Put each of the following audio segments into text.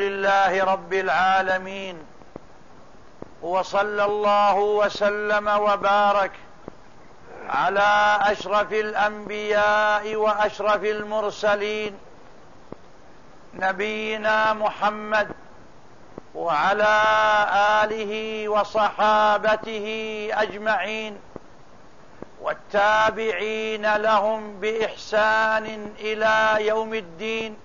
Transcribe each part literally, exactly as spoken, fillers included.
لله رب العالمين، وصلى الله وسلم وبارك على أشرف الأنبياء وأشرف المرسلين نبينا محمد وعلى آله وصحابته أجمعين والتابعين لهم بإحسان إلى يوم الدين.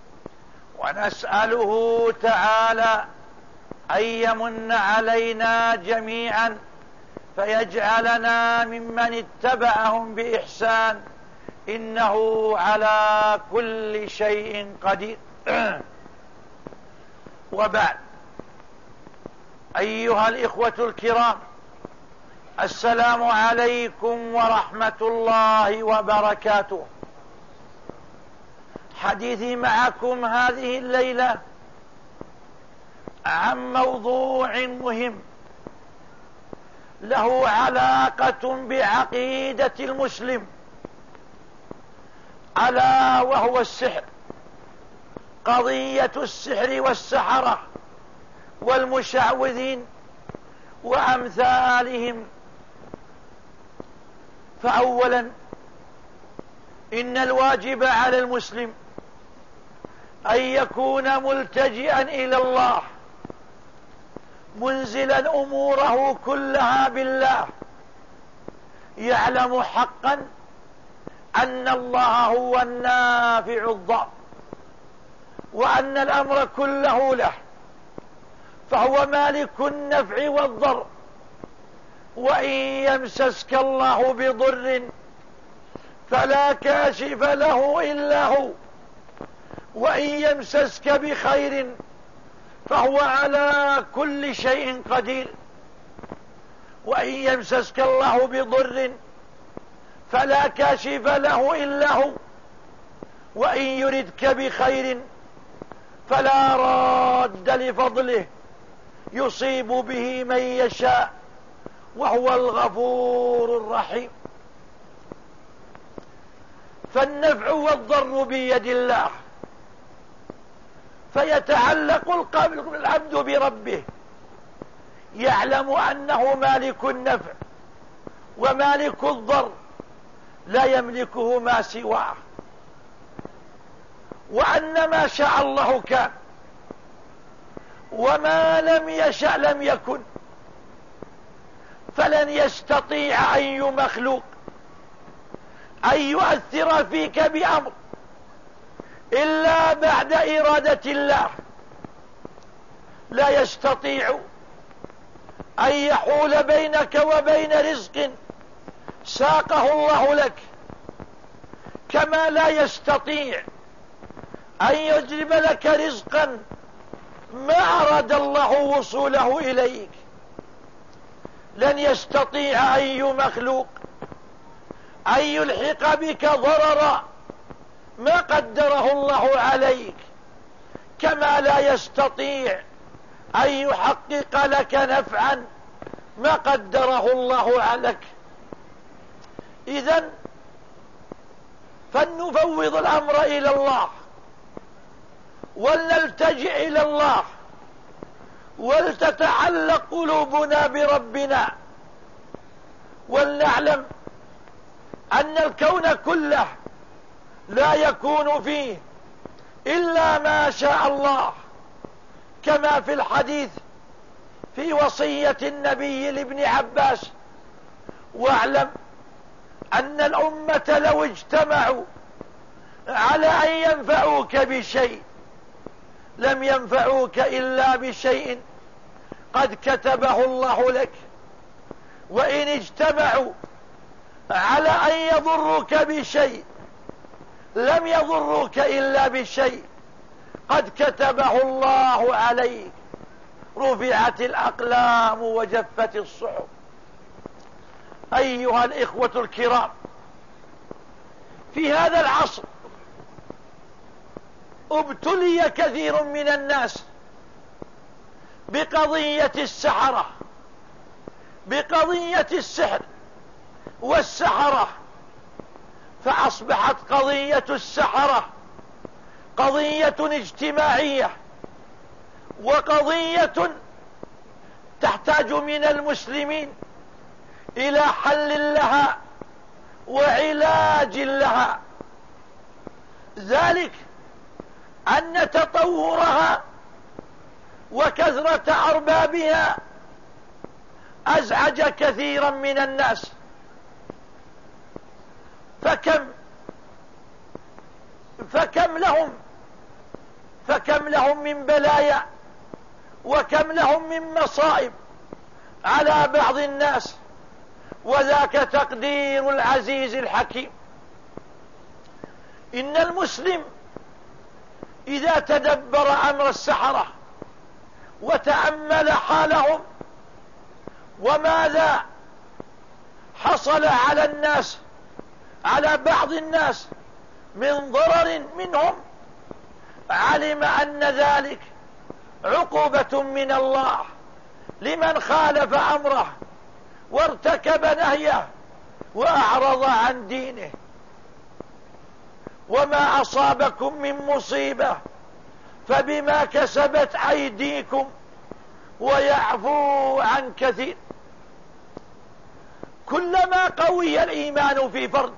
ونسأله تعالى أن يمن علينا جميعا فيجعلنا ممن اتبعهم بإحسان، إنه على كل شيء قدير. وبعد، أيها الإخوة الكرام، السلام عليكم ورحمة الله وبركاته. حديثي معكم هذه الليلة عن موضوع مهم له علاقة بعقيدة المسلم، ألا وهو السحر، قضية السحر والسحرة والمشعوذين وأمثالهم. فأولا، إن الواجب على المسلم أن يكون ملتجئا إلى الله، منزلا أموره كلها بالله، يعلم حقا أن الله هو النافع الضار، وأن الأمر كله له، فهو مالك النفع والضر. وإن يمسسك الله بضر فلا كاشف له إلا هو، وإن يمسسك بخير فهو على كل شيء قدير. وإن يمسسك الله بضر فلا كاشف له إلا هو، وإن يردك بخير فلا راد لفضله يصيب به من يشاء، وهو الغفور الرحيم. فالنفع والضر بيد الله، فيتعلق العبد بربه، يعلم أنه مالك النفع ومالك الضر، لا يملكه ما سواه، وأن ما شاء الله كان، وما لم يشأ لم يكن. فلن يستطيع أي مخلوق أن يؤثر فيك بأمر إلا بعد إرادة الله. لا يستطيع أن يحول بينك وبين رزق ساقه الله لك، كما لا يستطيع أن يجلب لك رزقا ما أراد الله وصوله إليك. لن يستطيع أي مخلوق أن يلحق بك ضررا ما قدره الله عليك، كما لا يستطيع أن يحقق لك نفعا ما قدره الله عليك. إذن فلنفوض الأمر إلى الله، ولنلتجئ إلى الله، ولتتعلق قلوبنا بربنا، ولنعلم أن الكون كله لا يكون فيه إلا ما شاء الله، كما في الحديث في وصية النبي لابن عباس: واعلم أن الأمة لو اجتمعوا على أن ينفعوك بشيء لم ينفعوك إلا بشيء قد كتبه الله لك، وإن اجتمعوا على أن يضروك بشيء لم يضروك إلا بشيء قد كتبه الله عليك. رفعت الأقلام وجفت الصحف. أيها الإخوة الكرام، في هذا العصر ابتلي كثير من الناس بقضية السحرة، بقضية السحر والسحرة، فأصبحت قضية السحرة قضية اجتماعية، وقضية تحتاج من المسلمين إلى حل لها وعلاج لها، ذلك أن تطورها وكثرة أربابها أزعج كثيرا من الناس. فكم فكم لهم فكم لهم من بلايا وكم لهم من مصائب على بعض الناس، وذاك تقدير العزيز الحكيم. إن المسلم إذا تدبر أمر السحرة وتأمل حالهم وماذا حصل على الناس على بعض الناس من ضرر منهم، علم أن ذلك عقوبة من الله لمن خالف أمره وارتكب نهيه وأعرض عن دينه. وما أصابكم من مصيبة فبما كسبت أيديكم ويعفو عن كثير. كلما قوي الإيمان في فرد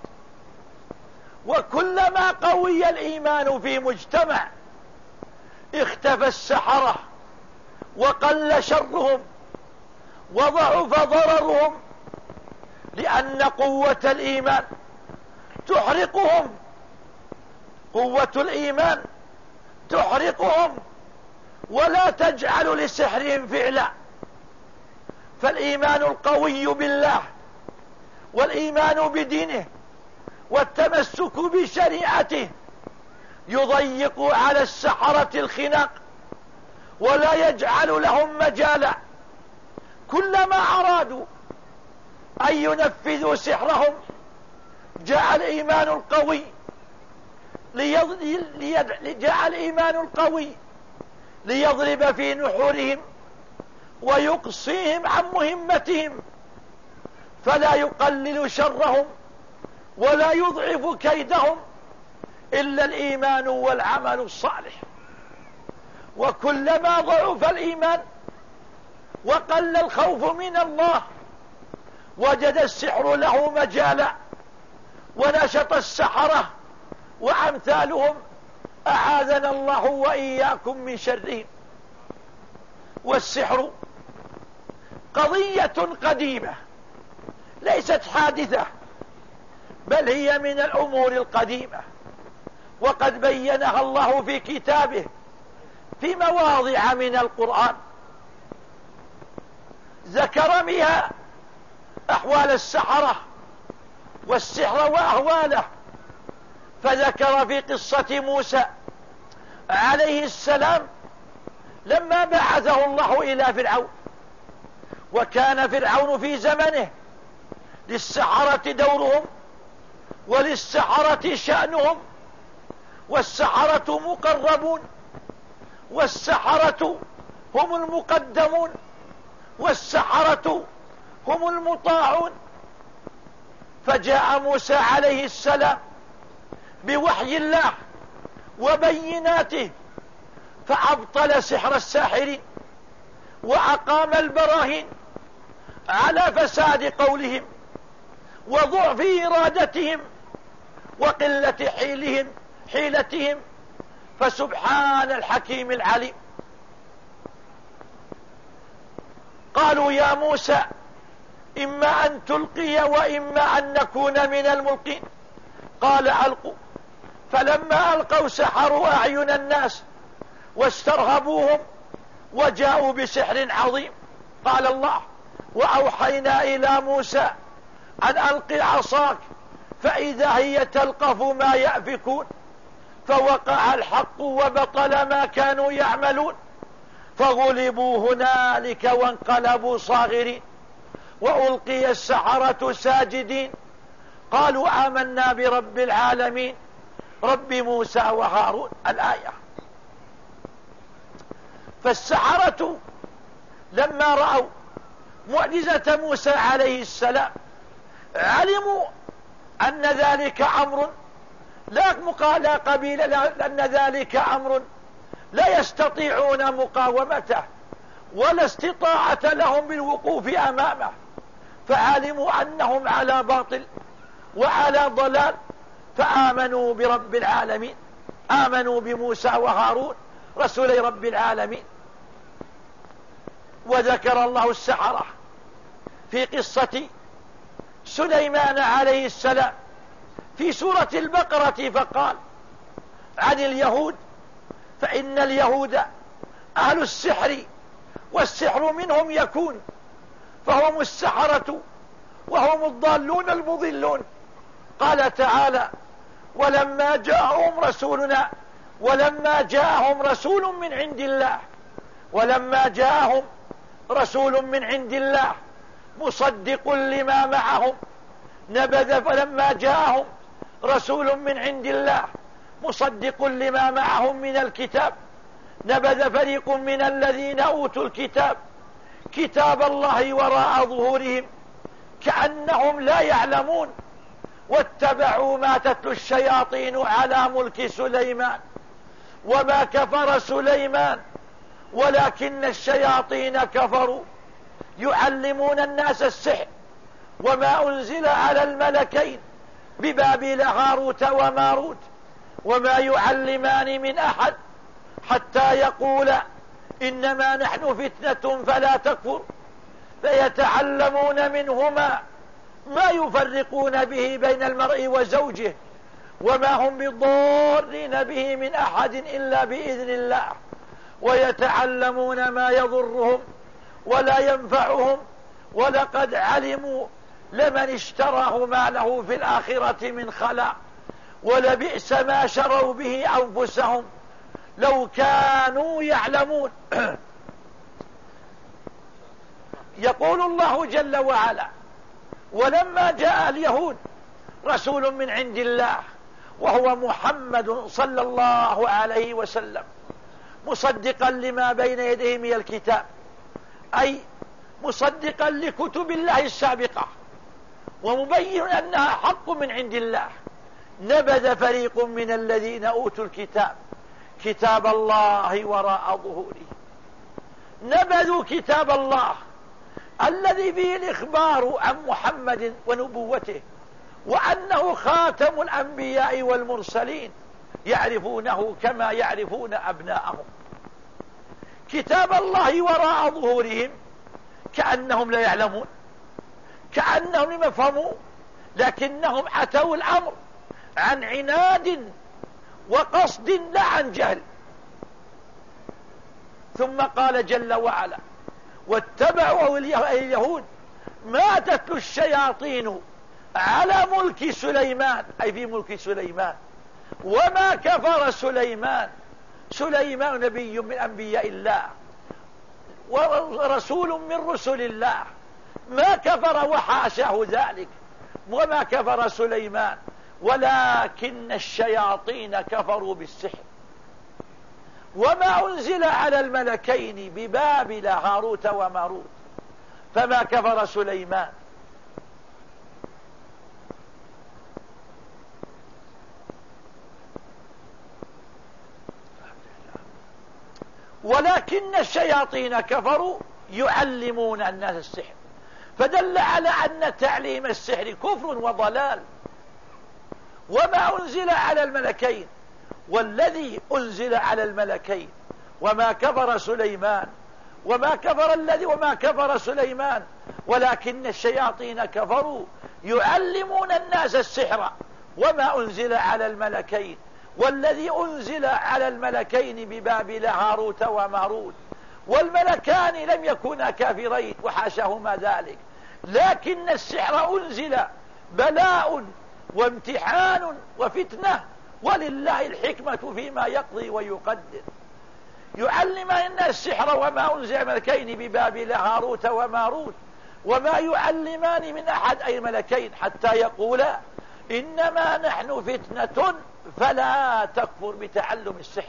وكلما قوي الإيمان في مجتمع اختفى السحرة وقل شرهم وضعف ضررهم، لأن قوة الإيمان تحرقهم قوة الإيمان تحرقهم ولا تجعل لسحرهم فعلا. فالإيمان القوي بالله والإيمان بدينه والتمسك بشريعته يضيق على السحرة الخناق ولا يجعل لهم مجالا. كلما أرادوا أن ينفذوا سحرهم جاء الإيمان القوي جاء الإيمان القوي ليضرب في نحورهم ويقصيهم عن مهمتهم، فلا يقلل شرهم ولا يضعف كيدهم إلا الإيمان والعمل الصالح. وكلما ضعف الإيمان وقل الخوف من الله وجد السحر له مجالا، ونشط السحرة وأمثالهم أعاذنا الله وإياكم من شرهم. والسحر قضية قديمة ليست حادثة، بل هي من الأمور القديمة، وقد بينها الله في كتابه في مواضع من القرآن، ذكر بها أحوال السحرة والسحر وأهواله. فذكر في قصة موسى عليه السلام لما بعثه الله إلى فرعون، وكان فرعون في زمنه للسحرة دورهم وللسحرة شأنهم، والسحرة مقربون والسحرة هم المقدمون والسحرة هم المطاعون. فجاء موسى عليه السلام بوحي الله وبيناته فأبطل سحر الساحرين وأقام البراهين على فساد قولهم وضعف إرادتهم وقلة حيلهم حيلتهم. فسبحان الحكيم العليم. قالوا يا موسى إما أن تلقي وإما أن نكون من الملقين، قال ألقوا. فلما ألقوا سحروا أعين الناس واسترهبوهم وجاءوا بسحر عظيم. قال الله وأوحينا إلى موسى أن ألق عصاك فإذا هي تلقف ما يأفكون، فوقع الحق وبطل ما كانوا يعملون، فغلبوا هنالك وانقلبوا صاغرين وألقي السحرة ساجدين قالوا آمنا برب العالمين رب موسى وهارون. الآية. فالسحرة لما رأوا معجزة موسى عليه السلام علموا أن ذلك أمر لا مقال قبيل، لأن ذلك أمر لا يستطيعون مقاومته ولا استطاعة لهم بالوقوف أمامه، فعلموا أنهم على باطل وعلى ضلال، فآمنوا برب العالمين، آمنوا بموسى وهارون رسولي رب العالمين. وذكر الله السحرة في قصة سليمان عليه السلام في سورة البقرة، فقال عن اليهود: فإن اليهود أهل السحر والسحر منهم يكون، فهم السحرة وهم الضالون المضلون. قال تعالى: ولما جاءهم رسولنا ولما جاءهم رسول من عند الله ولما جاءهم رسول من عند الله مصدق لما معهم نبذ فلما جاءهم رسول من عند الله مصدق لما معهم من الكتاب نبذ فريق من الذين أوتوا الكتاب كتاب الله وراء ظهورهم كأنهم لا يعلمون واتبعوا ما تتلو الشياطين على ملك سليمان وما كفر سليمان ولكن الشياطين كفروا يعلمون الناس السحر وما أنزل على الملكين ببابل هاروت وماروت وما يعلمان من أحد حتى يقولا إنما نحن فتنة فلا تكفر فيتعلمون منهما ما يفرقون به بين المرء وزوجه وما هم بضارين به من أحد إلا بإذن الله ويتعلمون ما يضرهم ولا ينفعهم ولقد علموا لمن اشتراه ما له في الآخرة من خلاق ولبئس ما شروا به أنفسهم لو كانوا يعلمون. يقول الله جل وعلا: ولما جاء اليهود رسول من عند الله وهو محمد صلى الله عليه وسلم مصدقا لما بين يديه من الكتاب، أي مصدقا لكتب الله السابقة ومبين أنها حق من عند الله، نبذ فريق من الذين أوتوا الكتاب كتاب الله وراء ظهوره. نبذوا كتاب الله الذي فيه الإخبار عن محمد ونبوته وأنه خاتم الأنبياء والمرسلين، يعرفونه كما يعرفون أبناءهم. كتاب الله وراء ظهورهم كأنهم لا يعلمون، كأنهم لم يفهموا، لكنهم أتوا الأمر عن عناد وقصد لا عن جهل. ثم قال جل وعلا: واتبعوا اليهود ما تتلو الشياطين على ملك سليمان، أي في ملك سليمان، وما كفر سليمان. سليمان نبي من أنبياء الله ورسول من رسل الله، ما كفر وحاشاه ذلك، وما كفر سليمان ولكن الشياطين كفروا بالسحر. وما أنزل على الملكين ببابل هاروت وماروت فما كفر سليمان ولكن الشياطين كفروا يعلمون الناس السحر، فدل على أن تعليم السحر كفر وضلال. وما أنزل على الملكين، والذي أنزل على الملكين وما كفر سليمان وما كفر الذي وما كفر سليمان ولكن الشياطين كفروا يعلمون الناس السحر وما أنزل على الملكين، والذي أنزل على الملكين ببابل هاروت وماروت، والملكان لم يكونا كافرين وحاشاهما ذلك، لكن السحر أنزل بلاء وامتحان وفتنة، ولله الحكمة فيما يقضي ويقدر. يعلم الناس السحر وما أنزل ملكين ببابل هاروت وماروت وما يعلمان من أحد أي ملكين حتى يقولا إنما نحن فتنة فلا تكفر بتعلم السحر.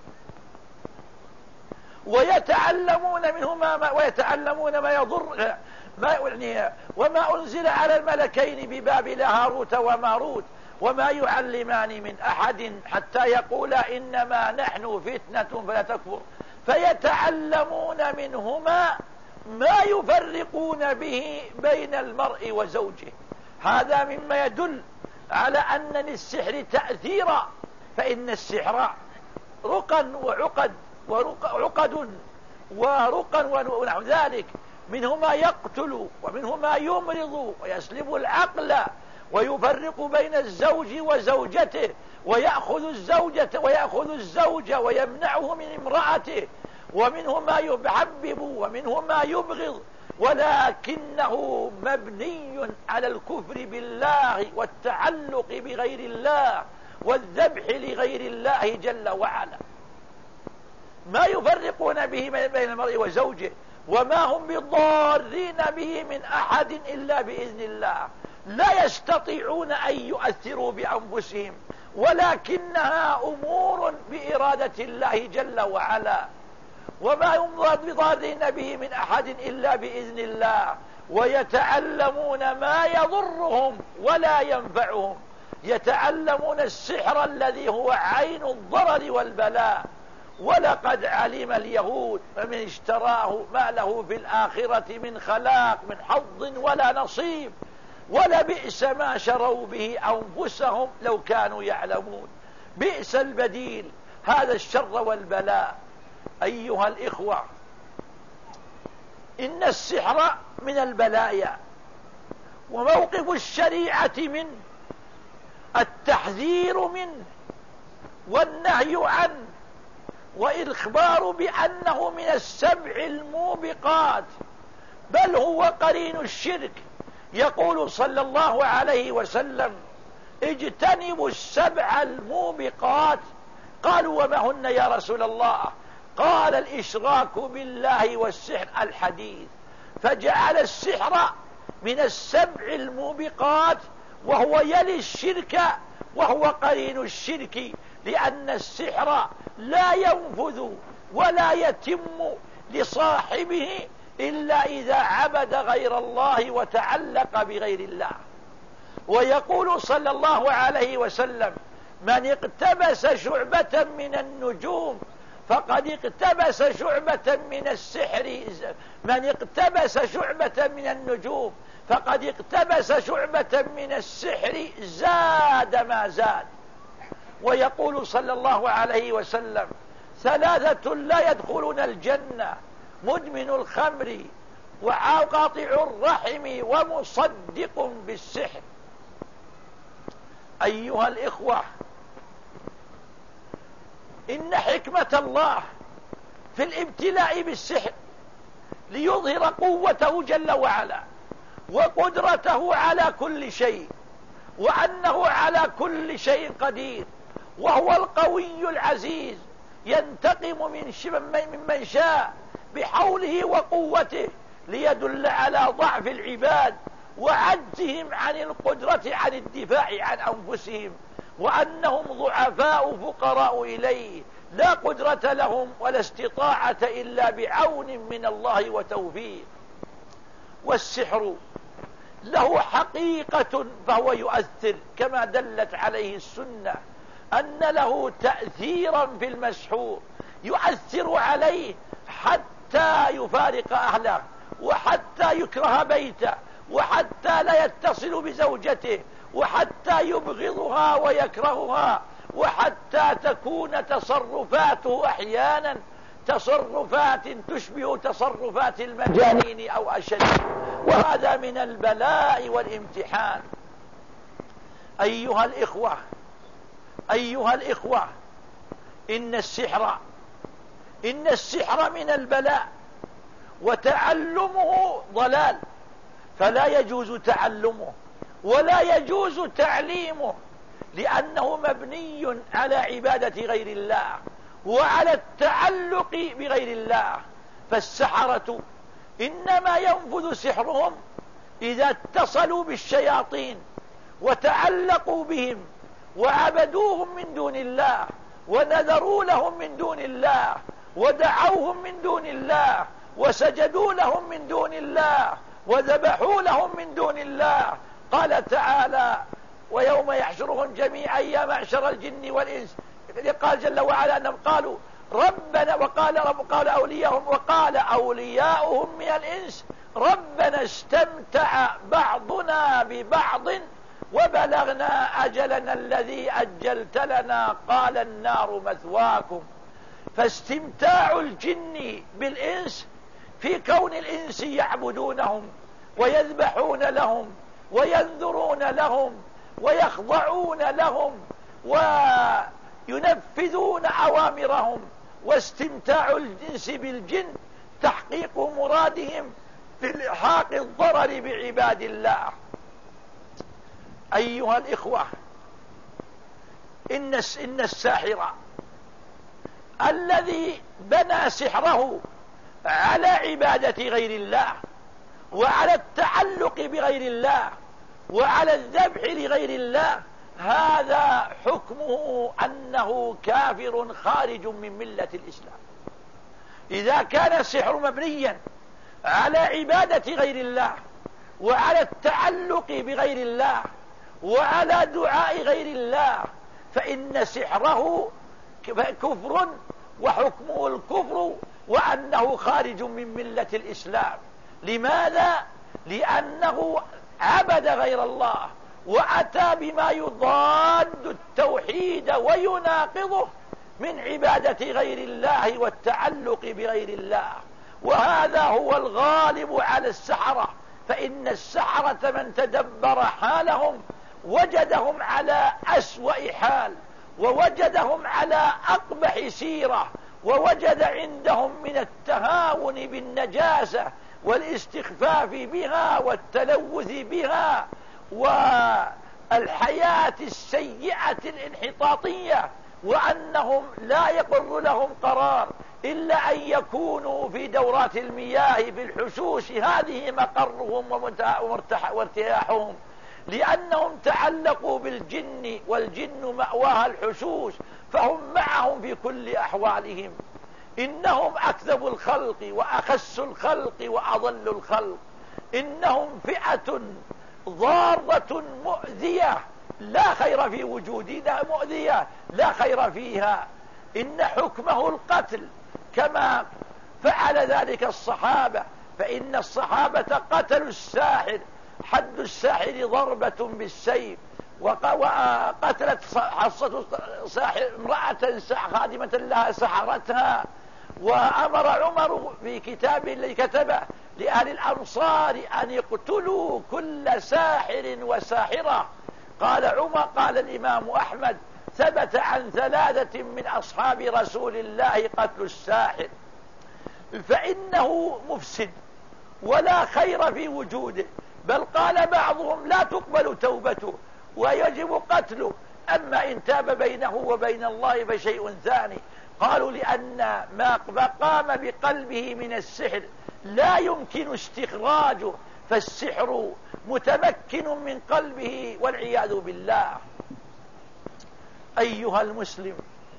ويتعلمون منهما ما ويتعلمون ما يضر ما يعني وما أنزل على الملكين ببابل هاروت وماروت وما يعلمان من أحد حتى يقولا إنما نحن فتنة فلا تكفر فيتعلمون منهما ما يفرقون به بين المرء وزوجه. هذا مما يدل على أن للسحر تأثيرا، فإن السحر رقا وعقد وعقد ورقا ونحو ذلك، منه ما يقتل ومنه ما يمرض ويسلب العقل ويفرق بين الزوج وزوجته ويأخذ الزوجة ويأخذ الزوج ويمنعه من امرأته، ومنه ما يحبب ومنه ما يبغض، ولكنه مبني على الكفر بالله والتعلق بغير الله والذبح لغير الله جل وعلا. ما يفرقون به بين المرء وزوجه، وما هم بضارين به من أحد إلا بإذن الله. لا يستطيعون أن يؤثروا بأنفسهم، ولكنها أمور بإرادة الله جل وعلا. وما هم بضارين به من أحد إلا بإذن الله، ويتعلمون ما يضرهم ولا ينفعهم. يتعلمون السحر الذي هو عين الضرر والبلاء. ولقد علم اليهود فمن اشتراه ما له في الآخرة من خلاق من حظ ولا نصيب، ولبئس ما شروا به أنفسهم لو كانوا يعلمون. بئس البديل هذا الشر والبلاء. أيها الإخوة، إن السحر من البلايا، وموقف الشريعة منه التحذير منه والنهي عنه، والإخبار بأنه من السبع الموبقات، بل هو قرين الشرك. يقول صلى الله عليه وسلم: اجتنبوا السبع الموبقات. قالوا: وما هن يا رسول الله؟ قال: الإشراك بالله والسحر الحديث. فجعل السحر من السبع الموبقات، وهو يلي الشرك وهو قرين الشرك، لأن السحر لا ينفذ ولا يتم لصاحبه إلا إذا عبد غير الله وتعلق بغير الله. ويقول صلى الله عليه وسلم: من اقتبس شعبة من النجوم فقد اقتبس شعبة من السحر. من اقتبس شعبة من النجوم فقد اقتبس شعبة من السحر زاد ما زاد. ويقول صلى الله عليه وسلم: ثلاثة لا يدخلون الجنة: مدمن الخمر وقاطع الرحم ومصدق بالسحر. أيها الإخوة، إن حكمة الله في الابتلاء بالسحر ليظهر قوته جل وعلا وقدرته على كل شيء، وأنه على كل شيء قدير، وهو القوي العزيز ينتقم من من شاء بحوله وقوته، ليدل على ضعف العباد وعجزهم عن القدرة عن الدفاع عن أنفسهم، وأنهم ضعفاء فقراء إليه، لا قدرة لهم ولا استطاعة إلا بعون من الله وتوفيق. والسحر له حقيقة فهو يؤثر، كما دلت عليه السنة أن له تأثيرا في المسحور، يؤثر عليه حتى يفارق أهله، وحتى يكره بيته، وحتى لا يتصل بزوجته، وحتى يبغضها ويكرهها، وحتى تكون تصرفاته أحيانا تصرفات تشبه تصرفات المجانين أو أشد. وهذا من البلاء والامتحان. أيها الإخوة أيها الإخوة إن السحر إن السحر من البلاء، وتعلمه ضلال، فلا يجوز تعلمه ولا يجوز تعليمه، لأنه مبني على عبادة غير الله وعلى التعلق بغير الله. فالسحرة إنما ينفذ سحرهم إذا اتصلوا بالشياطين وتعلقوا بهم وعبدوهم من دون الله، ونذروا لهم من دون الله، ودعوهم من دون الله، وسجدوا لهم من دون الله، وذبحوا لهم من دون الله. قال تعالى: ويوم يحشرهم جميعا يا معشر الجن والإنس. قال جل وعلا أنهم قالوا ربنا، وقال رب قال أولياءهم وقال أولياؤهم من الإنس ربنا استمتع بعضنا ببعض وبلغنا أجلنا الذي أجلت لنا قال النار مثواكم. فاستمتاع الجن بالإنس في كون الإنس يعبدونهم ويذبحون لهم وينذرون لهم ويخضعون لهم وينفذون أوامرهم، واستمتاع الإنس بالجن تحقيق مرادهم في إلحاق الضرر بعباد الله. أيها الإخوة، إن إن الساحر الذي بنى سحره على عبادة غير الله وعلى التعلق بغير الله وعلى الذبح لغير الله، هذا حكمه أنه كافر خارج من ملة الإسلام. إذا كان السحر مبنيا على عبادة غير الله وعلى التعلق بغير الله وعلى دعاء غير الله فإن سحره كفر وحكمه الكفر وأنه خارج من ملة الإسلام. لماذا؟ لأنه عبد غير الله وأتى بما يضاد التوحيد ويناقضه من عبادة غير الله والتعلق بغير الله، وهذا هو الغالب على السحرة. فإن السحرة من تدبر حالهم وجدهم على أسوأ حال، ووجدهم على أقبح سيرة، ووجد عندهم من التهاون بالنجاسة والاستخفاف بها والتلوث بها والحياة السيئة الانحطاطية، وأنهم لا يقر لهم قرار إلا أن يكونوا في دورات المياه في الحشوش، هذه مقرهم وارتياحهم، لأنهم تعلقوا بالجن والجن مأواها الحشوش، فهم معهم في كل أحوالهم. إنهم أكذب الخلق وأخس الخلق وأضل الخلق، إنهم فئة ضارة مؤذية لا خير في وجودنا، مؤذية لا خير فيها. إن حكمه القتل كما فعل ذلك الصحابة، فإن الصحابة قتلوا الساحر، حد الساحر ضربة بالسيف، وقتلت حصة امرأة خادمة لها سحرتها. وأمر عمر في كتاب الذي كتبه لأهل الأنصار أن يقتلوا كل ساحر وساحرة. قال عمر، قال الإمام أحمد ثبت عن ثلاثة من أصحاب رسول الله قتل الساحر، فإنه مفسد ولا خير في وجوده، بل قال بعضهم لا تقبل توبته ويجب قتله، أما إن تاب بينه وبين الله فشيء ثاني. قالوا لأن ما قام بقلبه من السحر لا يمكن استخراجه، فالسحر متمكن من قلبه والعياذ بالله. أيها المسلم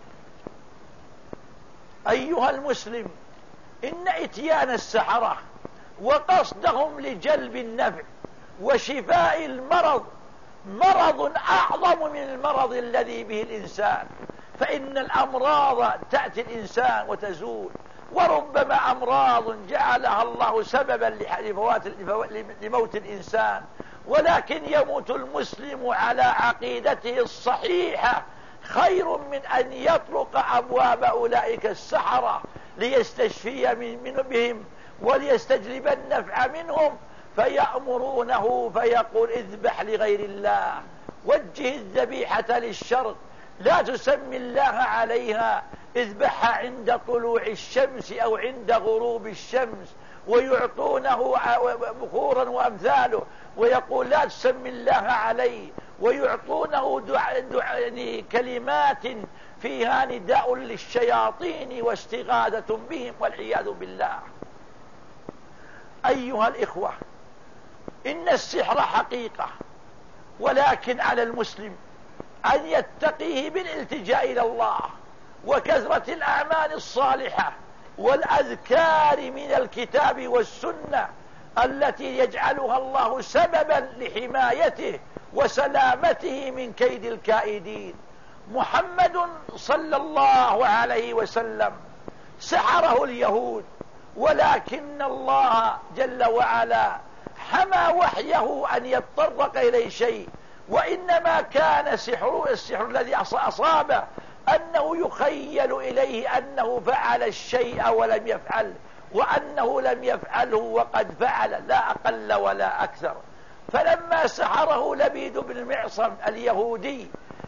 أيها المسلم إن إتيان السحرة وقصدهم لجلب النفع وشفاء المرض مرض أعظم من المرض الذي به الإنسان، فإن الأمراض تأتي الإنسان وتزول، وربما أمراض جعلها الله سببا لموت الإنسان، ولكن يموت المسلم على عقيدته الصحيحة خير من أن يطرق أبواب أولئك السحرة ليستشفي من بهم وليستجلب النفع منهم، فيأمرونه فيقول اذبح لغير الله، وجه الذبيحة للشرق، لا تسمي الله عليها، اذبحها عند طلوع الشمس أو عند غروب الشمس، ويعطونه بخورا وأمثاله، ويقول لا تسمي الله عليه، ويعطونه دع... دع... يعني كلمات فيها نداء للشياطين واستغاثة بهم والعياذ بالله. أيها الإخوة، إن السحر حقيقة، ولكن على المسلم أن يتقيه بالالتجاء إلى الله وكثرة الأعمال الصالحة والأذكار من الكتاب والسنة التي يجعلها الله سببا لحمايته وسلامته من كيد الكائدين. محمد صلى الله عليه وسلم سحره اليهود، ولكن الله جل وعلا حمى وحيه أن يتطرق إليه شيء، وإنما كان سحر السحر الذي أصابه أنه يخيل إليه أنه فعل الشيء ولم يفعل، وأنه لم يفعله وقد فعل، لا أقل ولا أكثر. فلما سحره لبيد بن المعصم اليهودي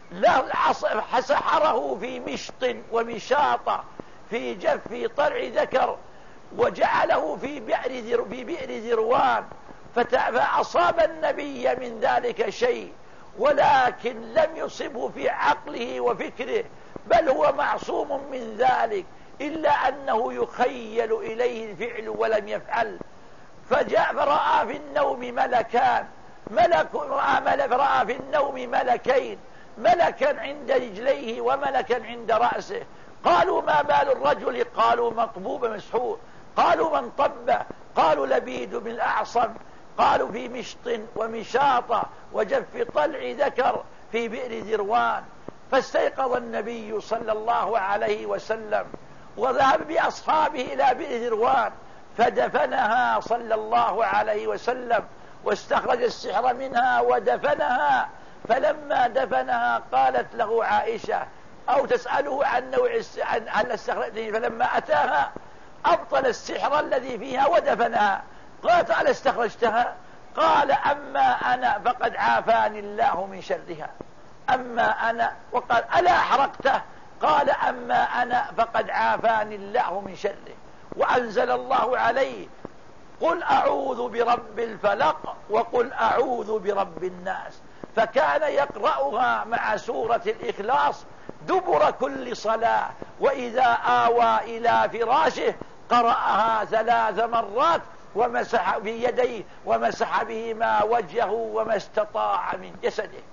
سحره في مشط ومشاطة في جف طلع ذكر، وجعله في بئر في بئر ذروان، فأصاب النبي من ذلك شيء، ولكن لم يصبه في عقله وفكره، بل هو معصوم من ذلك، إلا أنه يخيل إليه الفعل ولم يفعل. فجاء فرأى في النوم ملكان، ملك رأى, ملك رأى في النوم ملكين، ملكا عند رجليه وملكا عند رأسه. قالوا ما بال الرجل؟ قالوا مطبوب مسحور. قالوا من طب؟ قالوا لبيد بن الأعصم. قالوا في مشط ومشاطة وجف طلع ذكر في بئر ذروان. فاستيقظ النبي صلى الله عليه وسلم وذهب بأصحابه إلى بئر ذروان، فدفنها صلى الله عليه وسلم، واستخرج السحر منها ودفنها. فلما دفنها قالت له عائشة أو تسأله عن نوع عن استخرجته، فلما أتاها أبطل السحر الذي فيها ودفنها. قالت ألا استخرجتها؟ قال أما أنا فقد عافاني الله من شرها. أما أنا، وقال ألا أحرقته؟ قال أما أنا فقد عافاني الله من شره. وأنزل الله عليه قل أعوذ برب الفلق وقل أعوذ برب الناس، فكان يقرأها مع سورة الإخلاص دبر كل صلاة، وإذا آوى إلى فراشه قرأها ثلاث مرات ومسح بيديه ومسح بهما وجهه وما استطاع من جسده.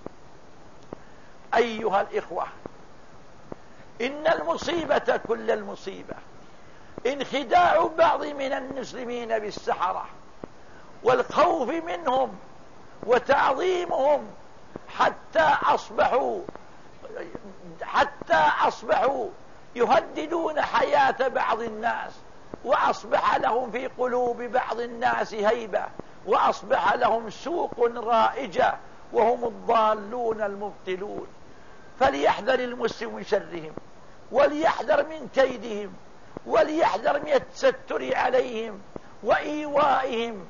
أيها الإخوة، إن المصيبة كل المصيبة انخداع بعض من المسلمين بالسحرة والخوف منهم وتعظيمهم، حتى أصبحوا حتى أصبحوا يهددون حياة بعض الناس، وأصبح لهم في قلوب بعض الناس هيبة، وأصبح لهم سوق رائجة، وهم الضالون المبطلون. فليحذر المسلم من شرهم، وليحذر من كيدهم، وليحذر من التستر عليهم وإيوائهم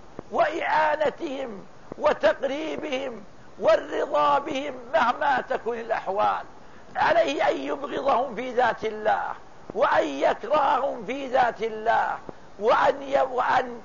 وإعانتهم وتقريبهم والرضا بهم مهما تكن الأحوال. عليه أن يبغضهم في ذات الله، وأن يكرههم في ذات الله، وأن وأن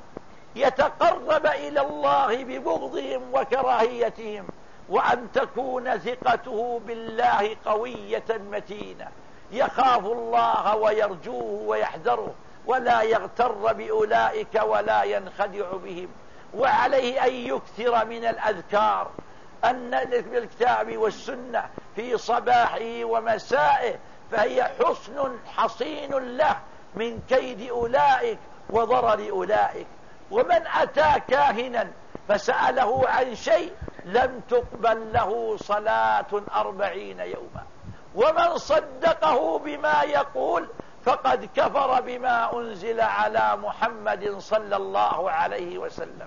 يتقرب إلى الله ببغضهم وكراهيتهم، وأن تكون ثقته بالله قوية متينة، يخاف الله ويرجوه ويحذره، ولا يغتر بأولئك ولا ينخدع بهم. وعليه أن يكثر من الأذكار أن بالكتاب والسنة في صباحه ومسائه، فهي حصن حصين له من كيد أولئك وضرر أولئك. ومن أتى كاهنا فسأله عن شيء لم تقبل له صلاة أربعين يوما، ومن صدقه بما يقول فقد كفر بما أنزل على محمد صلى الله عليه وسلم.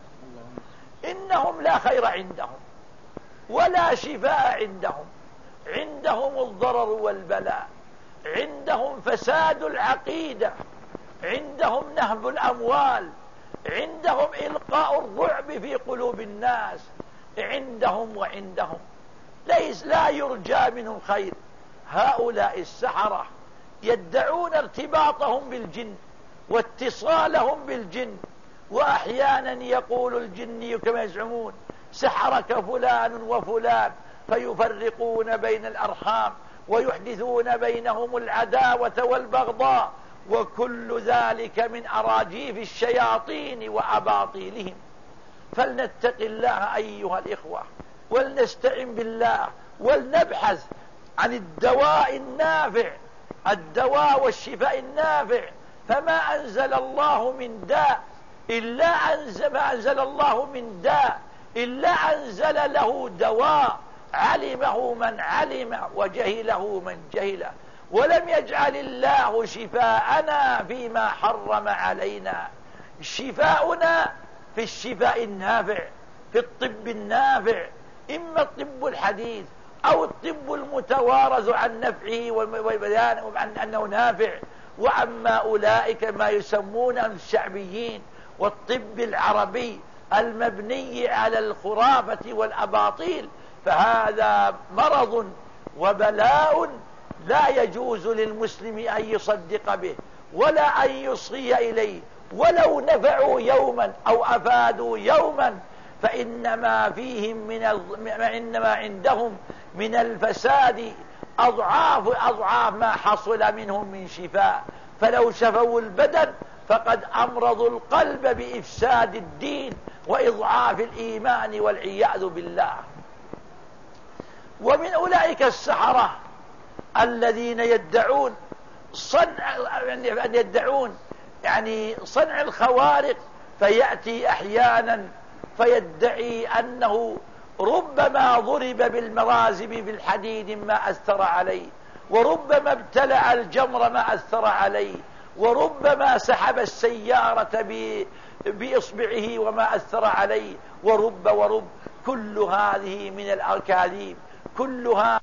إنهم لا خير عندهم ولا شفاء عندهم، عندهم الضرر والبلاء، عندهم فساد العقيدة، عندهم نهب الأموال، عندهم إلقاء الرعب في قلوب الناس، عندهم وعندهم ليس لا يرجى منهم خير. هؤلاء السحرة يدعون ارتباطهم بالجن واتصالهم بالجن، وأحيانا يقول الجني كما يزعمون سحرك فلان وفلان، فيفرقون بين الأرحام ويحدثون بينهم العداوة والبغضاء، وكل ذلك من أراجيف الشياطين وأباطيلهم. فلنتق الله أيها الإخوة، ولنستعن بالله، ولنبحث عن الدواء النافع، الدواء والشفاء النافع. فما أنزل الله من داء إلا أنزل ما أنزل الله من داء إلا أنزل له دواء علمه من علم وجهله من جهله، ولم يجعل الله شفاءنا فيما حرم علينا. شفاؤنا في الشفاء النافع، في الطب النافع، إما الطب الحديث أو الطب المتوارث عن نفعه والبيان عن أنه نافع. وأما أولئك ما يسمون الشعبيين والطب العربي المبني على الخرافة والأباطيل، فهذا مرض وبلاء لا يجوز للمسلم أن يصدق به ولا أن يصغي إليه، ولو نفعوا يوما أو أفادوا يوما فإنما فيهم من إنما عندهم من الفساد أضعاف أضعاف ما حصل منهم من شفاء. فلو شفوا البدن فقد أمرضوا القلب بإفساد الدين وإضعاف الإيمان والعياذ بالله. ومن أولئك السحرة الذين يدعون صنع أن يدعون يعني صنع الخوارق، فيأتي أحيانا فيدعي أنه ربما ضرب بالمرازب بالحديد ما أثر عليه، وربما ابتلع الجمر ما أثر عليه، وربما سحب السيارة بإصبعه وما أثر عليه، ورب ورب. كل هذه من الأكاذيب، كل هذه